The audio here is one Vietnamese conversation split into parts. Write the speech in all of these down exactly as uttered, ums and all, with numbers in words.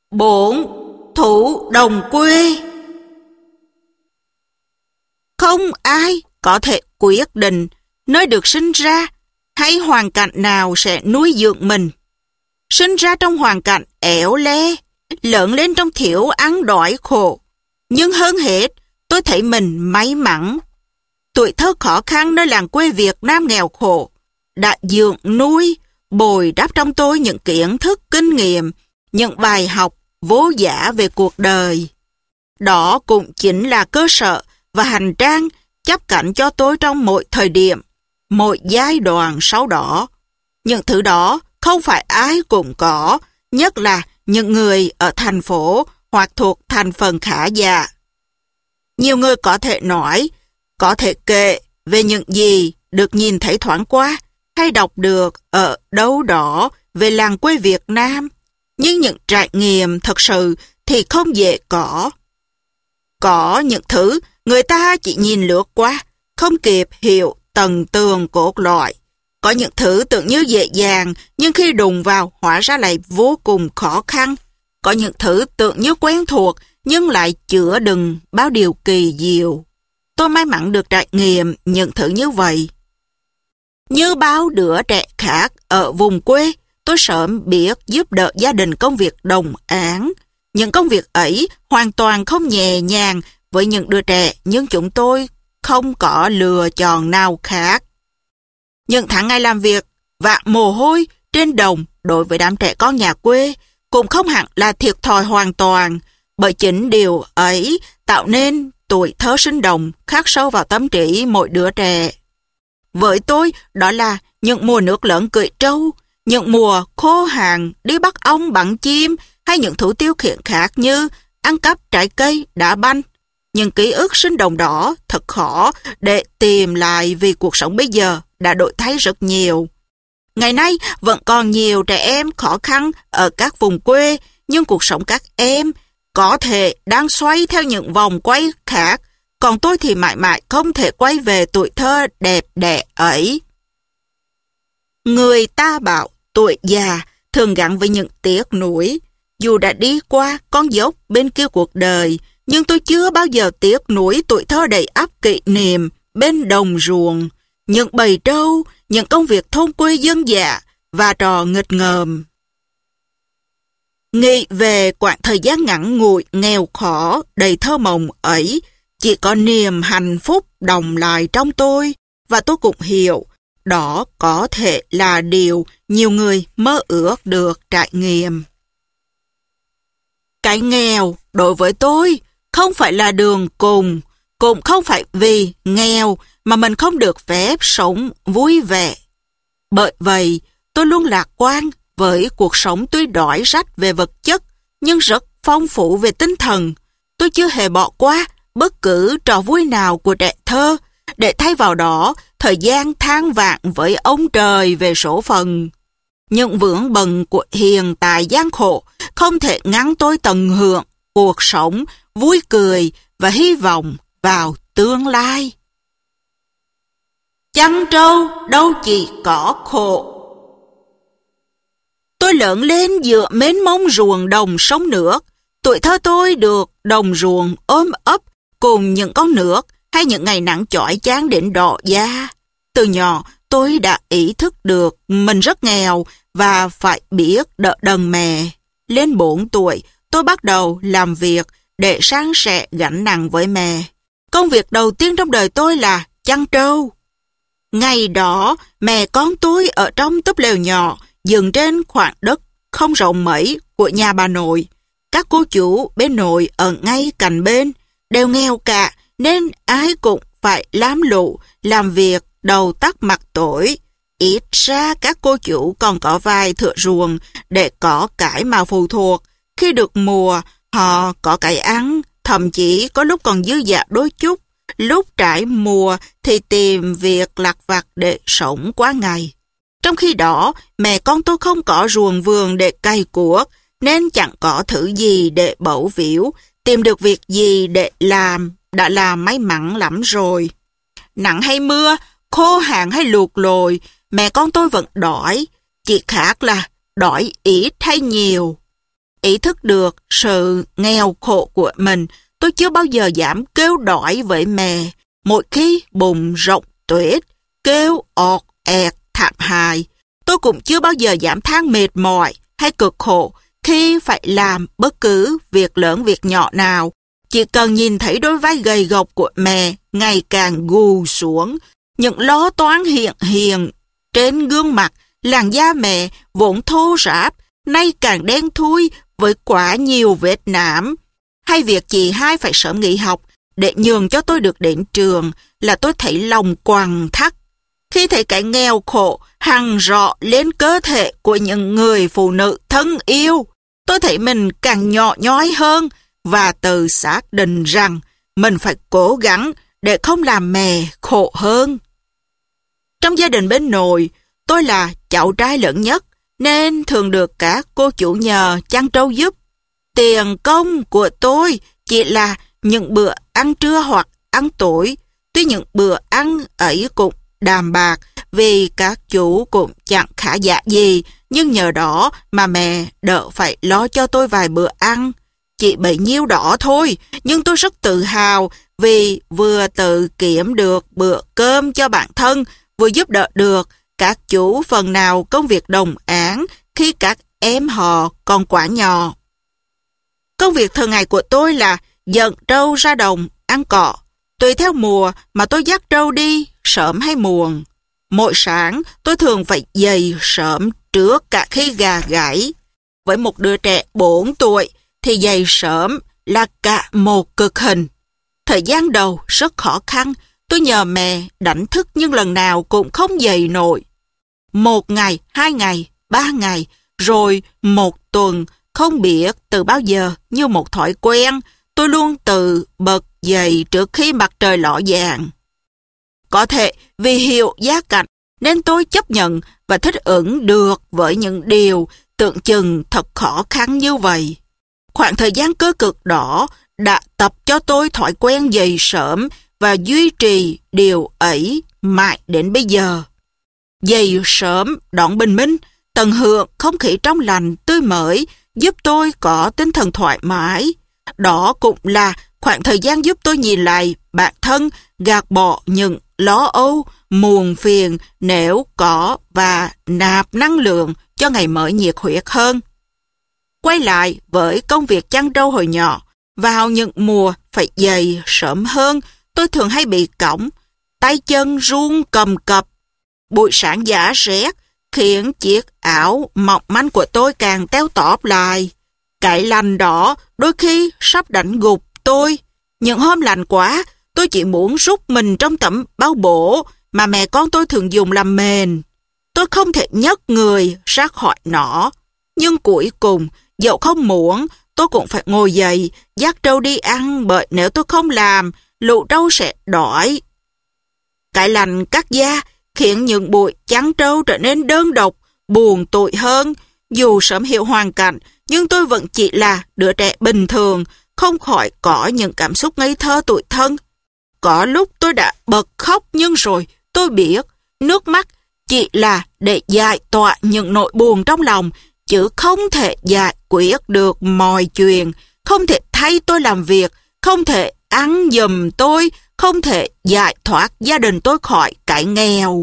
Bổn thủ đồng quê. Không ai có thể quyết định nơi được sinh ra hay hoàn cảnh nào sẽ nuôi dưỡng mình. Sinh ra trong hoàn cảnh éo le, lớn lên trong thiếu ăn đói khổ. Nhưng hơn hết, tôi thấy mình may mắn. Tuổi thơ khó khăn nơi làng quê Việt Nam nghèo khổ đã dưỡng nuôi, bồi đắp trong tôi những kiến thức, kinh nghiệm, những bài học vô giá về cuộc đời. Đó cũng chính là cơ sở và hành trang chắp cánh cho tôi trong mỗi thời điểm, mỗi giai đoạn sau đó. Những thứ đó không phải ai cũng có, nhất là những người ở thành phố hoặc thuộc thành phần khá giả. Nhiều người có thể nói, có thể kể về những gì được nhìn thấy thoáng qua hay đọc được ở đâu đó về làng quê Việt Nam, nhưng những trải nghiệm thật sự thì không dễ có. Có những thứ người ta chỉ nhìn lướt qua, không kịp hiểu tầng tường cốt lõi. Có những thứ tưởng như dễ dàng, nhưng khi đụng vào hóa ra lại vô cùng khó khăn. Có những thứ tưởng như quen thuộc, nhưng lại chứa đựng bao điều kỳ diệu. Tôi may mắn được trải nghiệm những thứ như vậy. Như bao đứa trẻ khác ở vùng quê, tôi sớm biết giúp đỡ gia đình công việc đồng áng. Những công việc ấy hoàn toàn không nhẹ nhàng với những đứa trẻ, nhưng chúng tôi không có lựa chọn nào khác. Những tháng ngày làm việc và mồ hôi trên đồng đối với đám trẻ con nhà quê cũng không hẳn là thiệt thòi hoàn toàn, bởi chính điều ấy tạo nên tuổi thơ sinh động khắc sâu vào tâm trí mỗi đứa trẻ. Với tôi, đó là những mùa nước lớn cưỡi trâu, những mùa khô hạn đi bắt ong bắn chim, hay những thú tiêu khiển khác như ăn cắp trái cây, đá banh. Những ký ức sinh động đó thật khó để tìm lại vì cuộc sống bây giờ đã đổi thay rất nhiều. Ngày nay vẫn còn nhiều trẻ em khó khăn ở các vùng quê, nhưng cuộc sống các em có thể đang xoay theo những vòng quay khác, còn tôi thì mãi mãi không thể quay về tuổi thơ đẹp đẽ ấy. Người ta bảo tuổi già thường gắn với những tiếc nuối. Dù đã đi qua con dốc bên kia cuộc đời, nhưng tôi chưa bao giờ tiếc nuối tuổi thơ đầy ắp kỷ niệm bên đồng ruộng, những bầy trâu, những công việc thôn quê dân dã và trò nghịch ngợm. Nghĩ về quãng thời gian ngắn ngủi, nghèo khó, đầy thơ mộng ấy, chỉ có niềm hạnh phúc đồng lại trong tôi, và tôi cũng hiểu đó có thể là điều nhiều người mơ ước được trải nghiệm. Cái nghèo đối với tôi không phải là đường cùng, cũng không phải vì nghèo mà mình không được phép sống vui vẻ. Bởi vậy, tôi luôn lạc quan với cuộc sống tuy đói rách về vật chất, nhưng rất phong phú về tinh thần. Tôi chưa hề bỏ qua bất cứ trò vui nào của trẻ thơ, để thay vào đó thời gian than vãn với ông trời về số phận. Những vướng bận của hiện tại gian khổ không thể ngăn tôi tận hưởng cuộc sống, vui cười và hy vọng vào tương lai. Chăn trâu đâu chỉ có khổ. Tôi lớn lên giữa mênh mông ruộng đồng sông nước. Tuổi thơ tôi được đồng ruộng ôm ấp cùng những con nước hay những ngày nắng chói chang đến đỏ da. Từ nhỏ tôi đã ý thức được mình rất nghèo và phải biết đỡ đần mẹ. Lên bốn tuổi, tôi bắt đầu làm việc để san sẻ gánh nặng với mẹ. Công việc đầu tiên trong đời tôi là chăn trâu. Ngày đó, mẹ con tôi ở trong túp lều nhỏ, dựng trên khoảng đất không rộng mấy của nhà bà nội. Các cô chú bên nội ở ngay cạnh bên, đều nghèo cả, nên ai cũng phải lam lụ, làm việc đầu tắt mặt tối. Ít ra các cô chủ còn có vài thửa ruộng để có cái mà phụ thuộc. Khi được mùa, họ có cái ăn, thậm chí có lúc còn dư dả đôi chút. Lúc trải mùa thì tìm việc lặt vặt để sống qua ngày. Trong khi đó, mẹ con tôi không có ruộng vườn để cày cuốc, nên chẳng có thứ gì để bấu víu. Tìm được việc gì để làm đã là may mắn lắm rồi. Nắng hay mưa, khô hạn hay luộc lồi, mẹ con tôi vẫn đói, chỉ khác là đói ít hay nhiều. ý thức được sự nghèo khổ của mình, tôi chưa bao giờ dám kêu đói với mẹ. Mỗi khi bụng rộng tuyết, kêu ọt ẹt thảm hại, tôi cũng chưa bao giờ dám than mệt mỏi hay cực khổ khi phải làm bất cứ việc lớn việc nhỏ nào. Chỉ cần nhìn thấy đôi vai gầy gộc của mẹ ngày càng gù xuống, những lo toán hiện hiện trên gương mặt, làn da mẹ vốn thô ráp, nay càng đen thui với quá nhiều vết nám. Hay việc chị hai phải sớm nghỉ học để nhường cho tôi được đến trường là tôi thấy lòng quặn thắt. Khi thấy cái nghèo khổ hằn rọ lên cơ thể của những người phụ nữ thân yêu, tôi thấy mình càng nhỏ nhói hơn và tự xác định rằng mình phải cố gắng để không làm mẹ khổ hơn. Trong gia đình bên nội, tôi là cháu trai lớn nhất nên thường được các cô chủ nhờ chăn trâu giúp. Tiền công của tôi chỉ là những bữa ăn trưa hoặc ăn tối. Tuy những bữa ăn ấy cũng đàm bạc vì các chú cũng chẳng khá giả gì, nhưng nhờ đó mà mẹ đỡ phải lo cho tôi vài bữa ăn. Chỉ bấy nhiêu đó thôi, nhưng tôi rất tự hào vì vừa tự kiếm được bữa cơm cho bản thân, vừa giúp đỡ được các chú phần nào công việc đồng áng khi các em họ còn quá nhỏ. Công việc thường ngày của tôi là dẫn trâu ra đồng, ăn cỏ. Tùy theo mùa mà tôi dắt trâu đi, sớm hay muộn. Mỗi sáng tôi thường phải dậy sớm trước cả khi gà gáy. Với một đứa trẻ bốn tuổi thì dậy sớm là cả một cực hình. Thời gian đầu rất khó khăn, tôi nhờ mẹ đánh thức nhưng lần nào cũng không dậy nổi. Một ngày, hai ngày, ba ngày, rồi một tuần, không biết từ bao giờ như một thói quen, tôi luôn tự bật dậy trước khi mặt trời ló dạng. Có thể vì hiểu giá cảnh nên tôi chấp nhận và thích ứng được với những điều tưởng chừng thật khó khăn như vậy. Khoảng thời gian cơ cực đó đã tập cho tôi thói quen dậy sớm và duy trì điều ấy mãi đến bây giờ. Dậy sớm đón bình minh, tận hưởng không khí trong lành tươi mới giúp tôi có tinh thần thoải mái. Đó cũng là khoảng thời gian giúp tôi nhìn lại bản thân, gạt bỏ những lo âu, muộn phiền nếu có và nạp năng lượng cho ngày mới nhiệt huyết hơn. Quay lại với công việc chăn trâu hồi nhỏ, vào những mùa phải dậy sớm hơn, tôi thường hay bị cõng, tay chân run cầm cập. Buổi sáng giá rét khiến chiếc áo mỏng manh của tôi càng teo tóp lại. Cái lạnh đó đôi khi sắp đánh gục tôi. Những hôm lạnh quá, tôi chỉ muốn rút mình trong tấm bao bổ mà mẹ con tôi thường dùng làm mền. Tôi không thể nhấc người ra khỏi nó. Nhưng cuối cùng, dẫu không muốn, tôi cũng phải ngồi dậy, dắt trâu đi ăn, bởi nếu tôi không làm, lũ trâu sẽ đói. Cái lạnh cắt da khiến những buổi chăn trâu trở nên đơn độc, buồn tủi hơn. Dù sớm hiểu hoàn cảnh, nhưng tôi vẫn chỉ là đứa trẻ bình thường, không khỏi có những cảm xúc ngây thơ tủi thân. Có lúc tôi đã bật khóc, nhưng rồi tôi biết nước mắt chỉ là để giải tỏa những nỗi buồn trong lòng, chứ không thể giải quyết được mọi chuyện, không thể thay tôi làm việc, không thể ăn giùm tôi, không thể giải thoát gia đình tôi khỏi cái nghèo.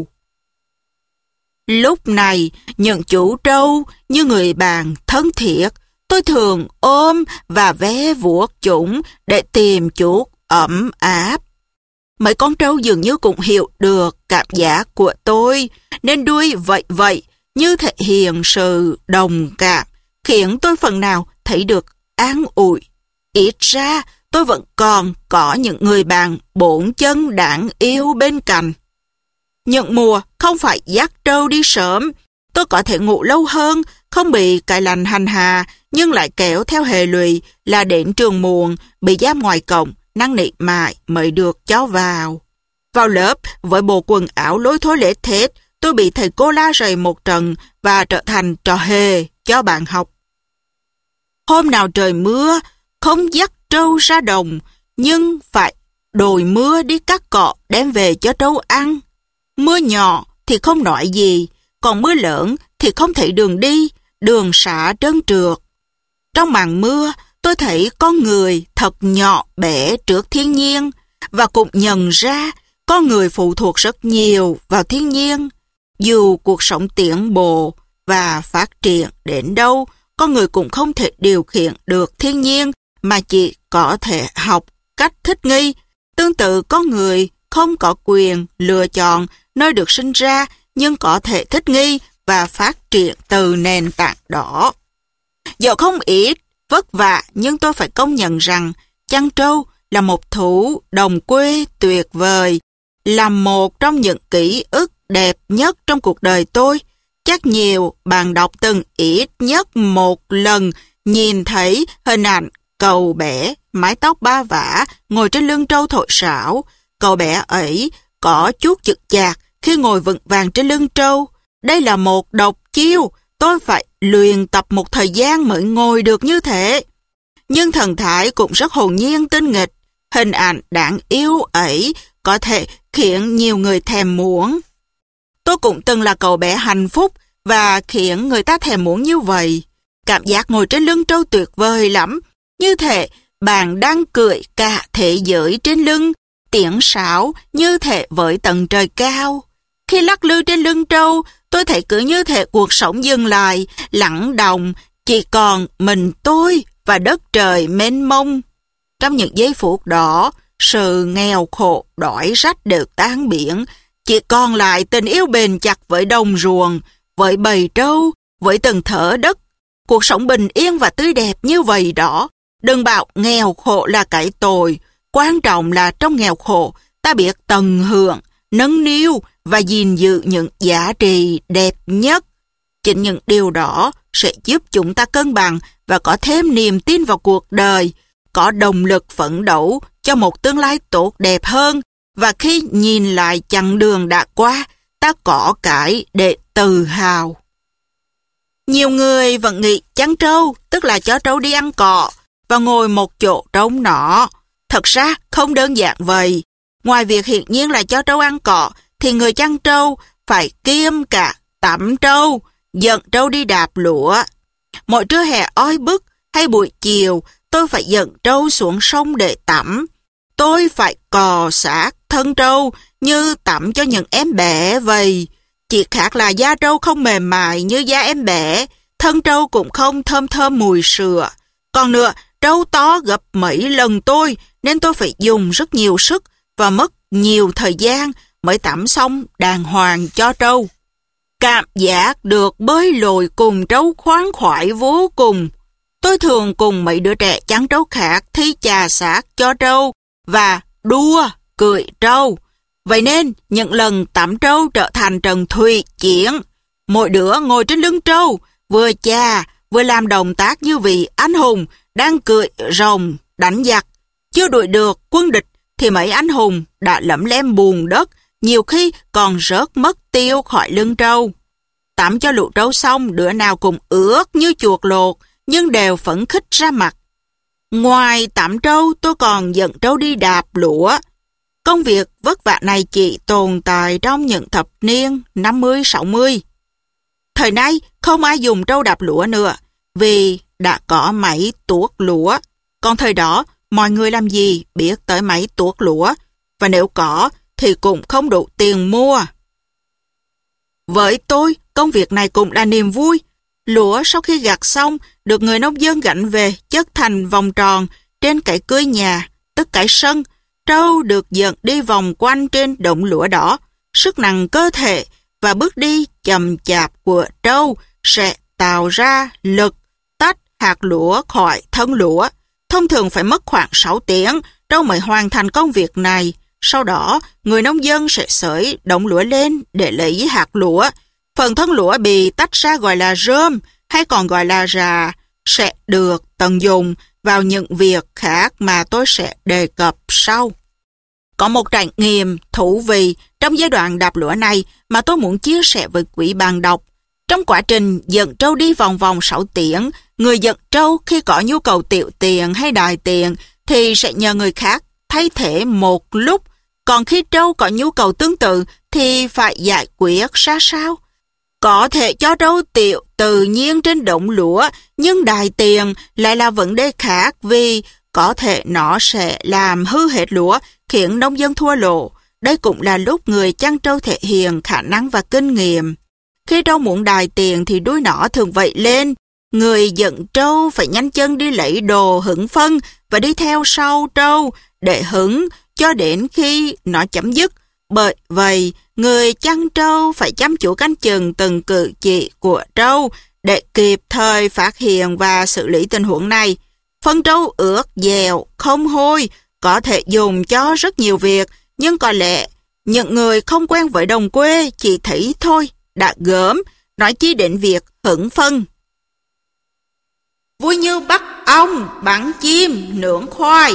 Lúc này, những chú trâu như người bạn thân thiết, tôi thường ôm và vé vuốt chúng để tìm chút ấm áp. Mấy con trâu dường như cũng hiểu được cảm giác của tôi, nên đuôi vậy vậy như thể hiện sự đồng cảm, khiến tôi phần nào thấy được an ủi. Ít ra, tôi vẫn còn có những người bạn bốn chân đáng yêu bên cạnh. Những mùa không phải dắt trâu đi sớm, tôi có thể ngủ lâu hơn, không bị cái lạnh hành hạ, nhưng lại kéo theo hệ lụy là đến trường muộn, bị giam ngoài cổng, năn nỉ mãi mới được cho vào. Vào lớp, với bộ quần áo lối thối lễ thết, tôi bị thầy cô la rầy một trận và trở thành trò hề cho bạn học. Hôm nào trời mưa, không dắt trâu ra đồng, nhưng phải đồi mưa đi cắt cỏ đem về cho trâu ăn. Mưa nhỏ thì không nói gì, còn mưa lớn thì không thể đường đi, đường xả trơn trượt. Trong màn mưa, tôi thấy con người thật nhỏ bé trước thiên nhiên và cũng nhận ra con người phụ thuộc rất nhiều vào thiên nhiên. Dù cuộc sống tiến bộ và phát triển đến đâu, con người cũng không thể điều khiển được thiên nhiên mà chỉ có thể học cách thích nghi. Tương tự, con người không có quyền lựa chọn nơi được sinh ra nhưng có thể thích nghi và phát triển từ nền tảng đó. Dẫu không ít vất vả nhưng tôi phải công nhận rằng chăn trâu là một thú đồng quê tuyệt vời, là một trong những ký ức đẹp nhất trong cuộc đời tôi. Chắc nhiều bạn đọc từng ít nhất một lần nhìn thấy hình ảnh cậu bé mái tóc ba vả ngồi trên lưng trâu thổi sáo. Cậu bé ấy có chút chực chạc khi ngồi vững vàng trên lưng trâu. Đây là một độc chiêu, tôi phải luyện tập một thời gian mới ngồi được như thế. Nhưng thần thái cũng rất hồn nhiên tinh nghịch. Hình ảnh đáng yêu ấy có thể khiến nhiều người thèm muốn. Tôi cũng từng là cậu bé hạnh phúc và khiến người ta thèm muốn như vậy. Cảm giác ngồi trên lưng trâu tuyệt vời lắm. Như thể bạn đang cưỡi cả thế giới trên lưng, tiếng sáo như thể với tầng trời cao. Khi lắc lư trên lưng trâu, tôi thấy cứ như thể cuộc sống dừng lại, lặng động, chỉ còn mình tôi và đất trời mênh mông. Trong những giây phút đó, sự nghèo khổ, đói rách đều tan biến, chỉ còn lại tình yêu bền chặt với đồng ruộng, với bầy trâu, với từng thở đất. Cuộc sống bình yên và tươi đẹp như vậy đó. Đừng bảo nghèo khổ là cái tội. Quan trọng là trong nghèo khổ, ta biết tận hưởng, nâng niu và gìn giữ những giá trị đẹp nhất. Chính những điều đó sẽ giúp chúng ta cân bằng và có thêm niềm tin vào cuộc đời, có động lực phấn đấu cho một tương lai tốt đẹp hơn. Và khi nhìn lại chặng đường đã qua, ta có cái để tự hào. Nhiều người vẫn nghĩ chăn trâu tức là cho trâu đi ăn cỏ và ngồi một chỗ trống nó. Thật ra không đơn giản vậy. Ngoài việc hiển nhiên là cho trâu ăn cỏ, thì người chăn trâu phải kiêm cả tắm trâu, dẫn trâu đi đạp lúa. Mỗi trưa hè oi bức hay buổi chiều, tôi phải dẫn trâu xuống sông để tắm. Tôi phải cò sát thân trâu như tắm cho những em bé vậy. Chỉ khác là da trâu không mềm mại như da em bé, thân trâu cũng không thơm thơm mùi sữa. Còn nữa, trâu to gấp mấy lần tôi, nên tôi phải dùng rất nhiều sức và mất nhiều thời gian mới tắm xong đàng hoàng cho trâu. Cảm giác được bơi lội cùng trâu khoáng khoái vô cùng. Tôi thường cùng mấy đứa trẻ chăn trâu khác thi chà sát cho trâu và đua cưỡi trâu. Vậy nên những lần tắm trâu trở thành trận thủy chiến. Mỗi đứa ngồi trên lưng trâu, vừa chà vừa làm động tác như vị anh hùng đang cưỡi rồng đánh giặc. Chưa đuổi được quân địch thì mấy anh hùng đã lẫm lem bùn đất, nhiều khi còn rớt mất tiêu khỏi lưng trâu. Tắm cho lũ trâu xong, đứa nào cũng ướt như chuột lột, nhưng đều phấn khích ra mặt. Ngoài tắm trâu, tôi còn dẫn trâu đi đạp lúa. Công việc vất vả này chỉ tồn tại trong những thập niên năm mươi sáu mươi. Thời nay không ai dùng trâu đạp lúa nữa, vì đã có máy tuốt lúa. Còn thời đó, mọi người làm gì biết tới máy tuốt lúa, và nếu có thì cũng không đủ tiền mua. Với tôi, công việc này cũng là niềm vui. Lúa sau khi gặt xong được người nông dân gánh về chất thành vòng tròn trên cái cưới nhà, tức cái sân. Trâu được dẫn đi vòng quanh trên đồng lúa đỏ. Sức nặng cơ thể và bước đi chậm chạp của trâu sẽ tạo ra lực tách hạt lúa khỏi thân lúa. Thông thường phải mất khoảng sáu tiếng trâu mới hoàn thành công việc này. Sau đó, người nông dân sẽ xới đống lúa lên để lấy hạt lúa. Phần thân lúa bị tách ra gọi là rơm, hay còn gọi là rà, sẽ được tận dụng vào những việc khác mà tôi sẽ đề cập sau. Có một trải nghiệm thú vị trong giai đoạn đạp lúa này mà tôi muốn chia sẻ với quý bạn đọc. Trong quá trình dẫn trâu đi vòng vòng sáu tiếng, người dẫn trâu khi có nhu cầu tiểu tiền hay đòi tiền thì sẽ nhờ người khác thay thế một lúc. Còn khi trâu có nhu cầu tương tự thì phải giải quyết ra sao? Có thể cho trâu tiểu tự nhiên trên đồng lúa, nhưng đài tiền lại là vấn đề khác vì có thể nó sẽ làm hư hết lúa, khiến nông dân thua lỗ. Đây cũng là lúc người chăn trâu thể hiện khả năng và kinh nghiệm. Khi trâu muốn đài tiền thì đuôi nó thường vẫy lên. Người dẫn trâu phải nhanh chân đi lấy đồ hứng phân và đi theo sau trâu để hứng cho đến khi nó chấm dứt. Bởi vậy, người chăn trâu phải chăm chú canh chừng từng cử chỉ của trâu để kịp thời phát hiện và xử lý tình huống này. Phân trâu ướt, dẻo, không hôi, có thể dùng cho rất nhiều việc, nhưng có lẽ những người không quen với đồng quê chỉ thấy thôi, đã gớm, nói chi đến việc hứng phân. Vui như bắt ong, bắn chim, nướng khoai.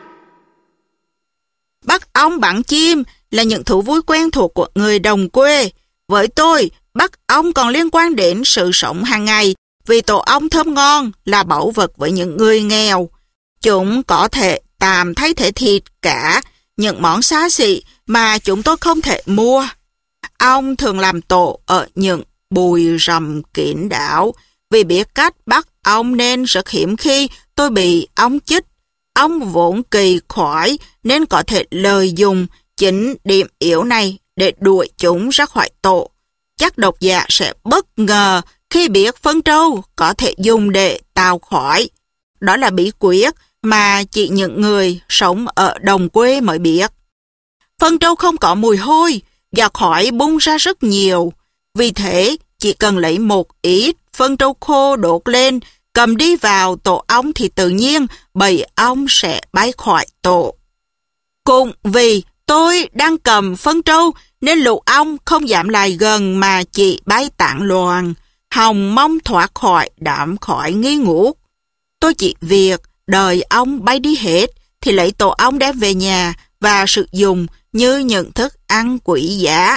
Bắt ong bắn chim là những thú vui quen thuộc của người đồng quê. Với tôi, bắt ong còn liên quan đến sự sống hàng ngày, vì tổ ong thơm ngon là báu vật với những người nghèo. Chúng có thể tạm thay thế thịt cả những món xa xỉ mà chúng tôi không thể mua. Ong thường làm tổ ở những bụi rậm kín đáo. Vì biết cách bắt ong nên rất hiếm khi tôi bị ong chích. Ong vốn kỳ khoái nên có thể lợi dụng chính điểm yếu này để đuổi chúng ra khỏi tổ. Chắc độc giả sẽ bất ngờ khi biết phân trâu có thể dùng để tạo khói. Đó là bí quyết mà chỉ những người sống ở đồng quê mới biết. Phân trâu không có mùi hôi và khói bung ra rất nhiều. Vì thế, chỉ cần lấy một ít phân trâu khô đốt lên, cầm đi vào tổ ong thì tự nhiên bầy ong sẽ bay khỏi tổ. Cũng vì tôi đang cầm phân trâu nên lũ ong không dám lại gần mà chỉ bay tản loạn, hòng mong thoát khỏi đám khói nghi ngút. Tôi chỉ việc đợi ong bay đi hết thì lấy tổ ong đem về nhà và sử dụng như những thức ăn quý giá.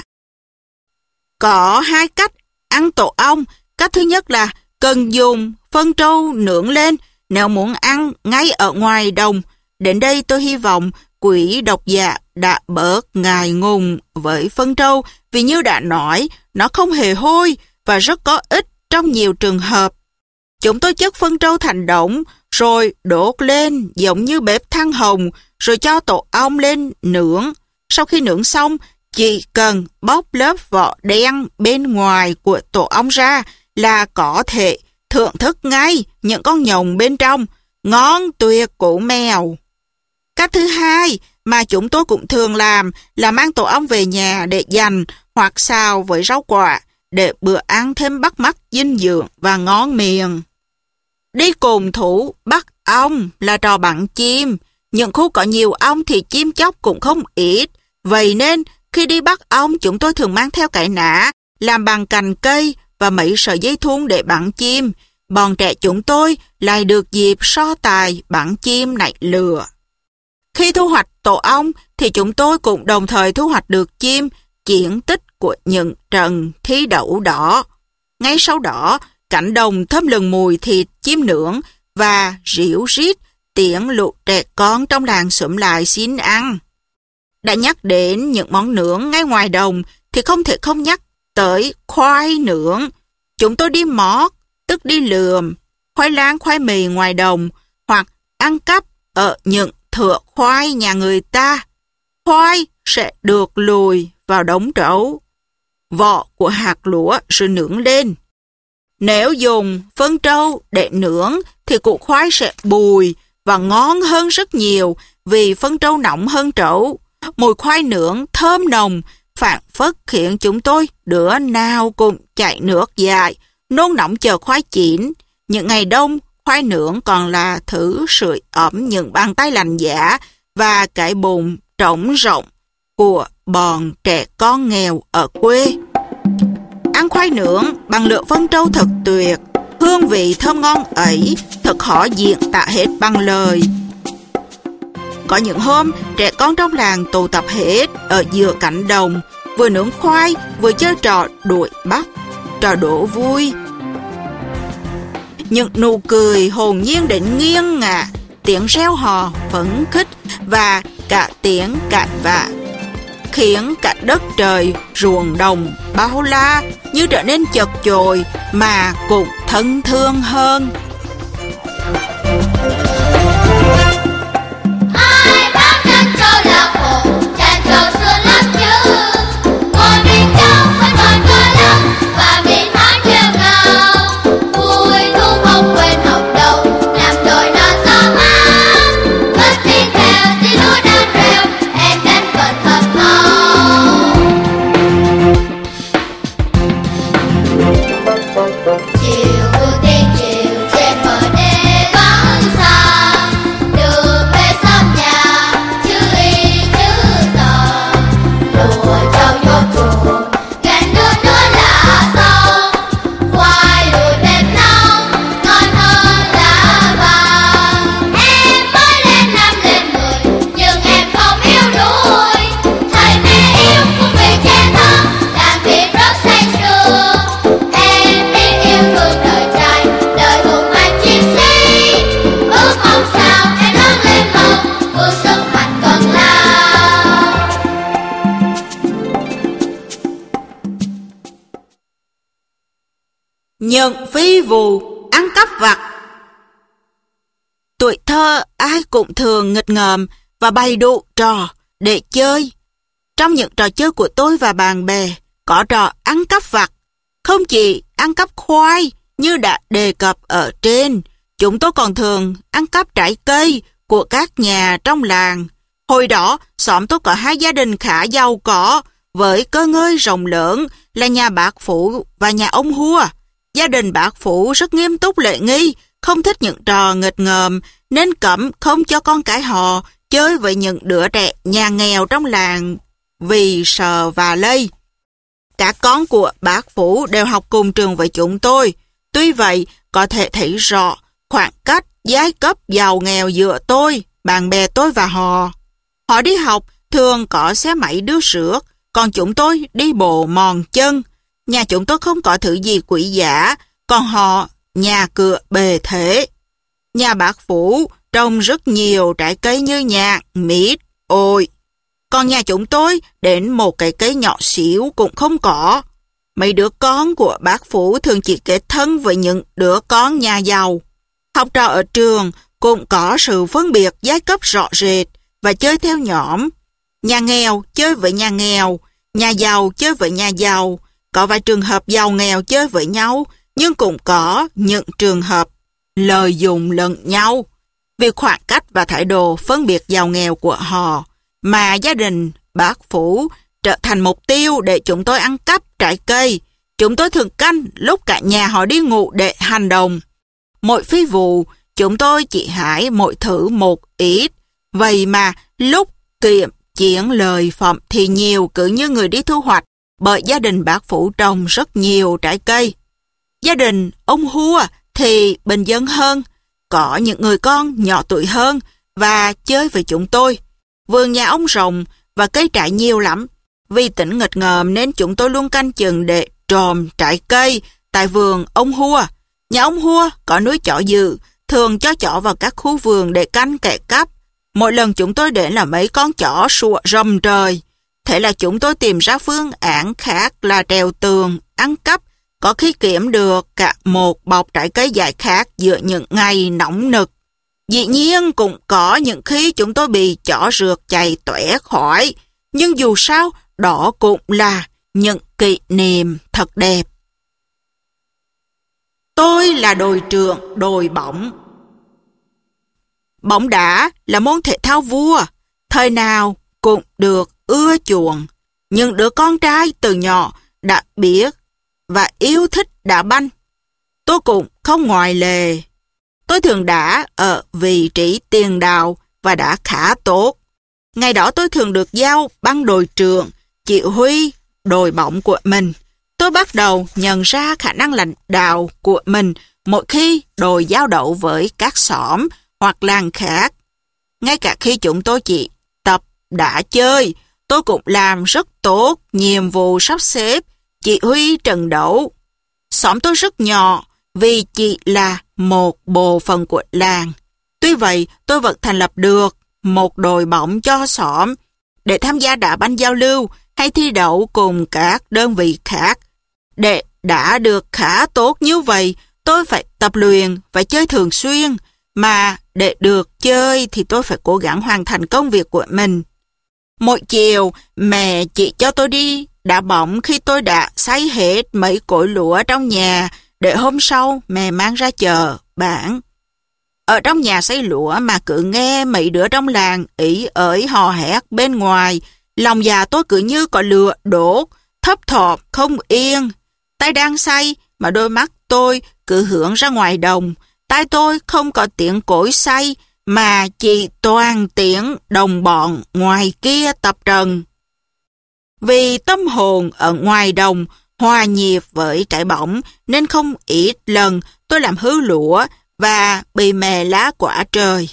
Có hai cách ăn tổ ong. Cách thứ nhất là cần dùng phân trâu nướng lên nếu muốn ăn ngay ở ngoài đồng. Đến đây tôi hy vọng quý độc giả đã bớt ngại ngùng với phân trâu vì như đã nói, nó không hề hôi và rất có ích trong nhiều trường hợp. Chúng tôi chất phân trâu thành đống rồi đốt lên giống như bếp than hồng rồi cho tổ ong lên nướng. Sau khi nướng xong, chỉ cần bóc lớp vỏ đen bên ngoài của tổ ong ra là có thể thưởng thức ngay những con nhộng bên trong. Ngon tuyệt củ mèo. Cách thứ hai mà chúng tôi cũng thường làm là mang tổ ong về nhà để dành hoặc xào với rau quả để bữa ăn thêm bắt mắt dinh dưỡng và ngon miệng. Đi cùng thú bắt ong là trò bắn chim. Những khu có nhiều ong thì chim chóc cũng không ít. Vậy nên khi đi bắt ong chúng tôi thường mang theo cải nã làm bằng cành cây và mấy sợi dây thun để bắn chim. Bọn trẻ chúng tôi lại được dịp so tài bắn chim nảy lửa. Khi thu hoạch tổ ong thì chúng tôi cũng đồng thời thu hoạch được chim, chiến tích của những trận thi đấu đó. Ngay sau đó, cảnh đồng thơm lừng mùi thịt chim nướng và ríu rít tiếng lũ trẻ con trong làng xúm lại xin ăn. Đã nhắc đến những món nướng ngay ngoài đồng thì không thể không nhắc tới khoai nướng. Chúng tôi đi mót, tức đi lườm, khoai lang khoai mì ngoài đồng hoặc ăn cắp ở những thửa khoai nhà người ta. Khoai sẽ được lùi vào đống trấu, vỏ của hạt lúa rồi nướng lên. Nếu dùng phân trâu để nướng thì củ khoai sẽ bùi và ngon hơn rất nhiều vì phân trâu nóng hơn trấu. Mùi khoai nướng thơm nồng phảng phất khiến chúng tôi đứa nào cũng chạy nước dài, nôn nóng chờ khoai chín. Những ngày đông, khoai nướng còn là thứ sưởi ấm những bàn tay lành giả và cái bụng trống rộng của bọn trẻ con nghèo ở quê. Ăn khoai nướng bằng lửa phân trâu thật tuyệt, hương vị thơm ngon ấy thật khó diễn tả hết bằng lời. Có những hôm, trẻ con trong làng tụ tập hết ở giữa cánh đồng, vừa nướng khoai, vừa chơi trò đuổi bắt, trò đổ vui. Những nụ cười hồn nhiên đến nghiêng ngả, tiếng reo hò phấn khích và cả tiếng cãi vã. khiến cả đất trời, ruộng đồng, bao la như trở nên chật chội mà cũng thân thương hơn. Ai bám chân trâu là khổ, chân trâu xưa lắm chứ. Ngồi bên trong vẫn còn có lắm và bên hát kêu ngào. Vui thu không quên học đầu, làm đôi non gió mát. Vẫn tin theo tiếng lúa đang reo, em đánh vẫn thật mau. Chiều tiên chiều trên bờ đê vắng xa, đường về xóm nhà chữ y chữ tờ. Lùa trâu vô chuồng gánh nước nữa là xong. Khoai lùi đẹp nóng ngon hơn lá vàng. Em mới lên năm lên mười nhưng em không yêu đuổi. Thầy mẹ yêu cũng vì trẻ thơ làm việc rất say sưa. Em biết yêu thương đời trai đời hùng anh chiến sĩ. Ước mong sao em lớn lên mau vừa sức mạnh cần lao. Nhận phi vụ, ăn cắp vặt. Tuổi thơ ai cũng thường nghịch ngợm và bày đủ trò để chơi. Trong những trò chơi của tôi và bạn bè có trò ăn cắp vặt. Không chỉ ăn cắp khoai như đã đề cập ở trên, chúng tôi còn thường ăn cắp trái cây của các nhà trong làng. Hồi đó, xóm tôi có hai gia đình khá giàu có với cơ ngơi rộng lớn là nhà bác Phú và nhà ông Hua. Gia đình bác Phú rất nghiêm túc lễ nghi, không thích những trò nghịch ngợm nên cấm không cho con cái họ chơi với những đứa trẻ nhà nghèo trong làng vì sợ và lây. Các con của bác Phú đều học cùng trường với chúng tôi. Tuy vậy, có thể thấy rõ khoảng cách giai cấp giàu nghèo giữa tôi, bạn bè tôi và họ. Họ đi học thường có xe máy đưa rước, còn chúng tôi đi bộ mòn chân. Nhà chúng tôi không có thứ gì quý giá, còn họ nhà cửa bề thế. Nhà bác Phú trồng rất nhiều trái cây như nhãn, mít, ổi. Còn nhà chúng tôi đến một cái cây nhỏ xíu cũng không có. Mấy đứa con của bác Phú thường chỉ kết thân với những đứa con nhà giàu. Học trò ở trường cũng có sự phân biệt giai cấp rõ rệt và chơi theo nhóm. Nhà nghèo chơi với nhà nghèo, nhà giàu chơi với nhà giàu. Có vài trường hợp giàu nghèo chơi với nhau, nhưng cũng có những trường hợp lợi dụng lẫn nhau. Vì khoảng cách và thái độ phân biệt giàu nghèo của họ, mà gia đình bác Phú trở thành mục tiêu để chúng tôi ăn cắp trái cây. Chúng tôi thường canh lúc cả nhà họ đi ngủ để hành động. Mỗi phi vụ, chúng tôi chỉ hái mỗi thử một ít. Vậy mà lúc kiệm chiến lợi phẩm thì nhiều cứ như người đi thu hoạch, bởi gia đình bác Phú trồng rất nhiều trái cây. Gia đình ông Hua thì bình dân hơn, có những người con nhỏ tuổi hơn và chơi với chúng tôi. Vườn nhà ông rộng và cây trái nhiều lắm. Vì tính nghịch ngợm nên chúng tôi luôn canh chừng để trộm trái cây tại vườn ông Hua. Nhà ông Hua có nuôi chó dữ, thường cho chó vào các khu vườn để canh kẻ cắp. Mỗi lần chúng tôi đến là mấy con chó sủa rầm trời. Thế là chúng tôi tìm ra phương án khác là trèo tường, ăn cắp, có khi kiếm được cả một bọc trái cây dại khác giữa những ngày nóng nực. Dĩ nhiên cũng có những khi chúng tôi bị chó rượt chạy toẻ khỏi, nhưng dù sao, đó cũng là những kỷ niệm thật đẹp. Tôi là đội trưởng đội bóng. Bóng đá là môn thể thao vua, thời nào cũng được ưa chuộng. Nhưng đứa con trai từ nhỏ đã biết và yêu thích đá banh. Tôi cũng không ngoại lệ. Tôi thường đá ở vị trí tiền đạo và đá khá tốt. Ngày đó tôi thường được giao băng đội trưởng, chỉ huy đội bóng của mình. Tôi bắt đầu nhận ra khả năng lãnh đạo của mình mỗi khi đội giao đấu với các xóm hoặc làng khác. Ngay cả khi chúng tôi chỉ tập đã chơi, tôi cũng làm rất tốt nhiệm vụ sắp xếp, chỉ huy trận đấu. Xóm tôi rất nhỏ vì chỉ là một bộ phận của làng. Tuy vậy, tôi vẫn thành lập được một đội bóng cho xóm. để tham gia đá banh giao lưu hay thi đấu cùng các đơn vị khác. Để đã được khá tốt như vậy, tôi phải tập luyện, phải chơi thường xuyên, mà để được chơi thì tôi phải cố gắng hoàn thành công việc của mình. Mỗi chiều, mẹ chỉ cho tôi đi đá bóng khi tôi đã xay hết mấy cối lúa trong nhà, để hôm sau mẹ mang ra chợ bán. Ở trong nhà xay lúa mà cứ nghe mấy đứa trong làng ý ới hò hét bên ngoài, lòng già tôi cứ như có lửa đốt, thấp thỏm không yên. Tay đang xay mà đôi mắt tôi cứ hướng ra ngoài đồng. Tai tôi không có tiếng cối xay mà chỉ toàn tiếng đồng bọn ngoài kia tập trận. Vì tâm hồn ở ngoài đồng hòa nhịp với trái bóng nên không ít lần tôi làm hư lúa và bị mẹ lá quả trời.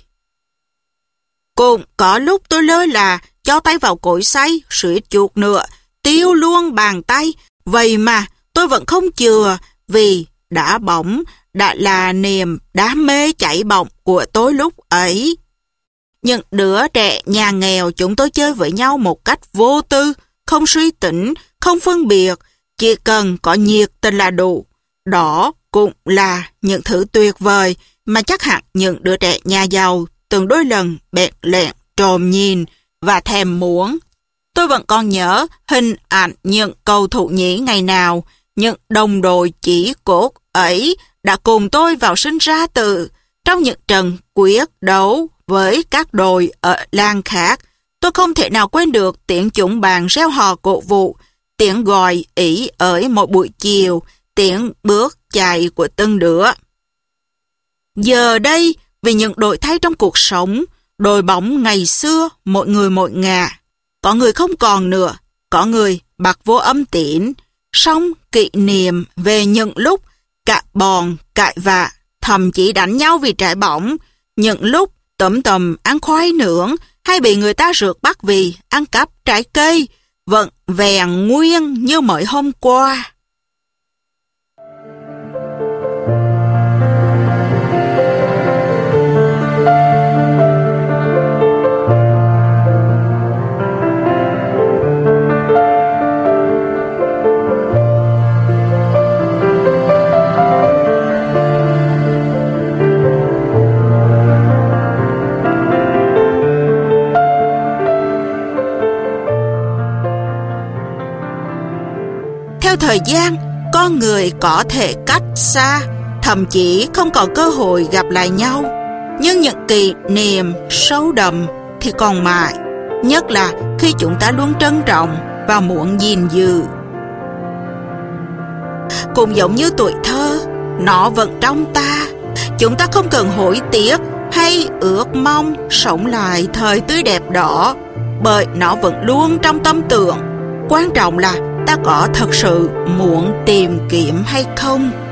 Cũng có lúc tôi lơ là cho tay vào cối xay, suýt chuột nữa, tiêu luôn bàn tay. Vậy mà tôi vẫn không chừa, vì đá bóng đã là niềm đam mê chạy bóng của tôi lúc ấy. Những đứa trẻ nhà nghèo chúng tôi chơi với nhau một cách vô tư, không suy tính, không phân biệt, chỉ cần có nhiệt tình là đủ. Đó cũng là những thứ tuyệt vời mà chắc hẳn những đứa trẻ nhà giàu từng đôi lần bẹn lẹn trồm nhìn và thèm muốn. Tôi vẫn còn nhớ hình ảnh những cầu thủ nhí ngày nào, những đồng đội chỉ cốt ấy đã cùng tôi vào sinh ra từ trong những trận quyết đấu với các đội ở làng khác. Tôi không thể nào quên được tiếng chúng bạn reo hò cổ vũ, tiếng gọi ý ở một buổi chiều, tiếng bước chạy của từng đứa. Giờ đây, vì những đổi thay trong cuộc sống, đội bóng ngày xưa mỗi người mỗi ngả. Có người không còn nữa, có người bạc vô âm tín. Song kỷ niệm về những lúc cả bòn, cãi vã, thậm chí đánh nhau vì trái bóng, những lúc tẩm tầm ăn khoai nướng hay bị người ta rượt bắt vì ăn cắp trái cây, vẫn vẹn nguyên như mới hôm qua. Theo thời gian, con người có thể cách xa, thậm chí không có cơ hội gặp lại nhau. Nhưng những kỷ niệm sâu đậm thì còn mãi, nhất là khi chúng ta luôn trân trọng và muốn gìn giữ. Cũng giống như tuổi thơ, nó vẫn trong ta. Chúng ta không cần hối tiếc hay ước mong sống lại thời tươi đẹp đó, bởi nó vẫn luôn trong tâm tưởng. Quan trọng là ta có thật sự muốn tìm kiếm hay không.